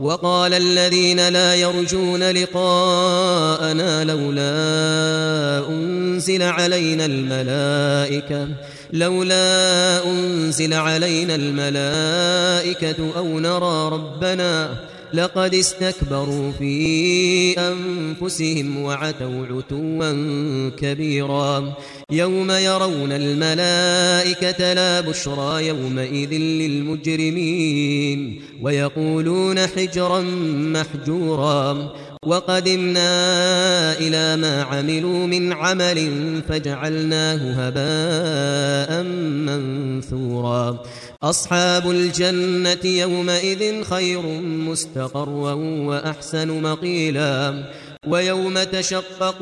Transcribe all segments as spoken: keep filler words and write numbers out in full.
وقال الذين لا يرجون لقاءنا لولا أنزل علينا الملائكة لولا أنزل علينا الملائكة أو نرى ربنا لقد استكبروا في أنفسهم وعتوا عتوا كبيرا يوم يرون الملائكة لا بشرى يومئذ للمجرمين ويقولون حجرا محجورا وقدمنا إلى ما عملوا من عمل فجعلناه هباء منثورا أصحاب الجنة يومئذ خير مستقرا وأحسن مقيلا ويوم تشقق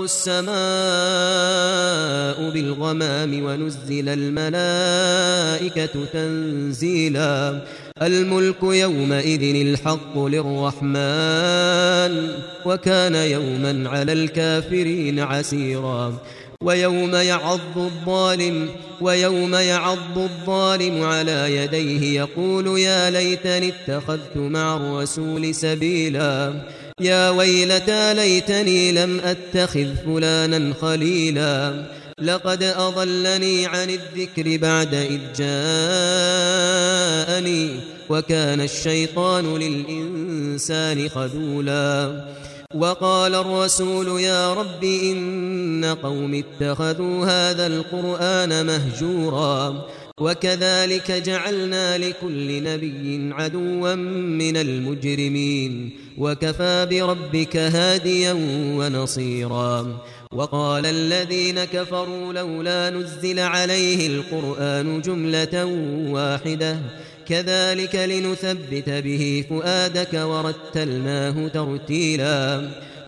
السماء بالغمام ونزل الملائكة تنزيلا الملك يومئذ الحق للرحمن وكان يوما على الكافرين عسيرا ويوم يعض الظالم ويوم يعض الظالم على يديه يقول يا ليتني اتخذت مع الرسول سبيلا يا ويلتى ليتني لم أتخذ فلانا خليلا لقد أضلني عن الذكر بعد إذ جاءني وكان الشيطان للإنسان خذولا وقال الرسول يا رب إن قوم اتخذوا هذا القرآن مهجورا وكذلك جعلنا لكل نبي عدوا من المجرمين وكفى بربك هاديا ونصيرا وقال الذين كفروا لولا نزل عليه القرآن جملة واحدة كذلك لنثبت به فؤادك ورتلناه ترتيلا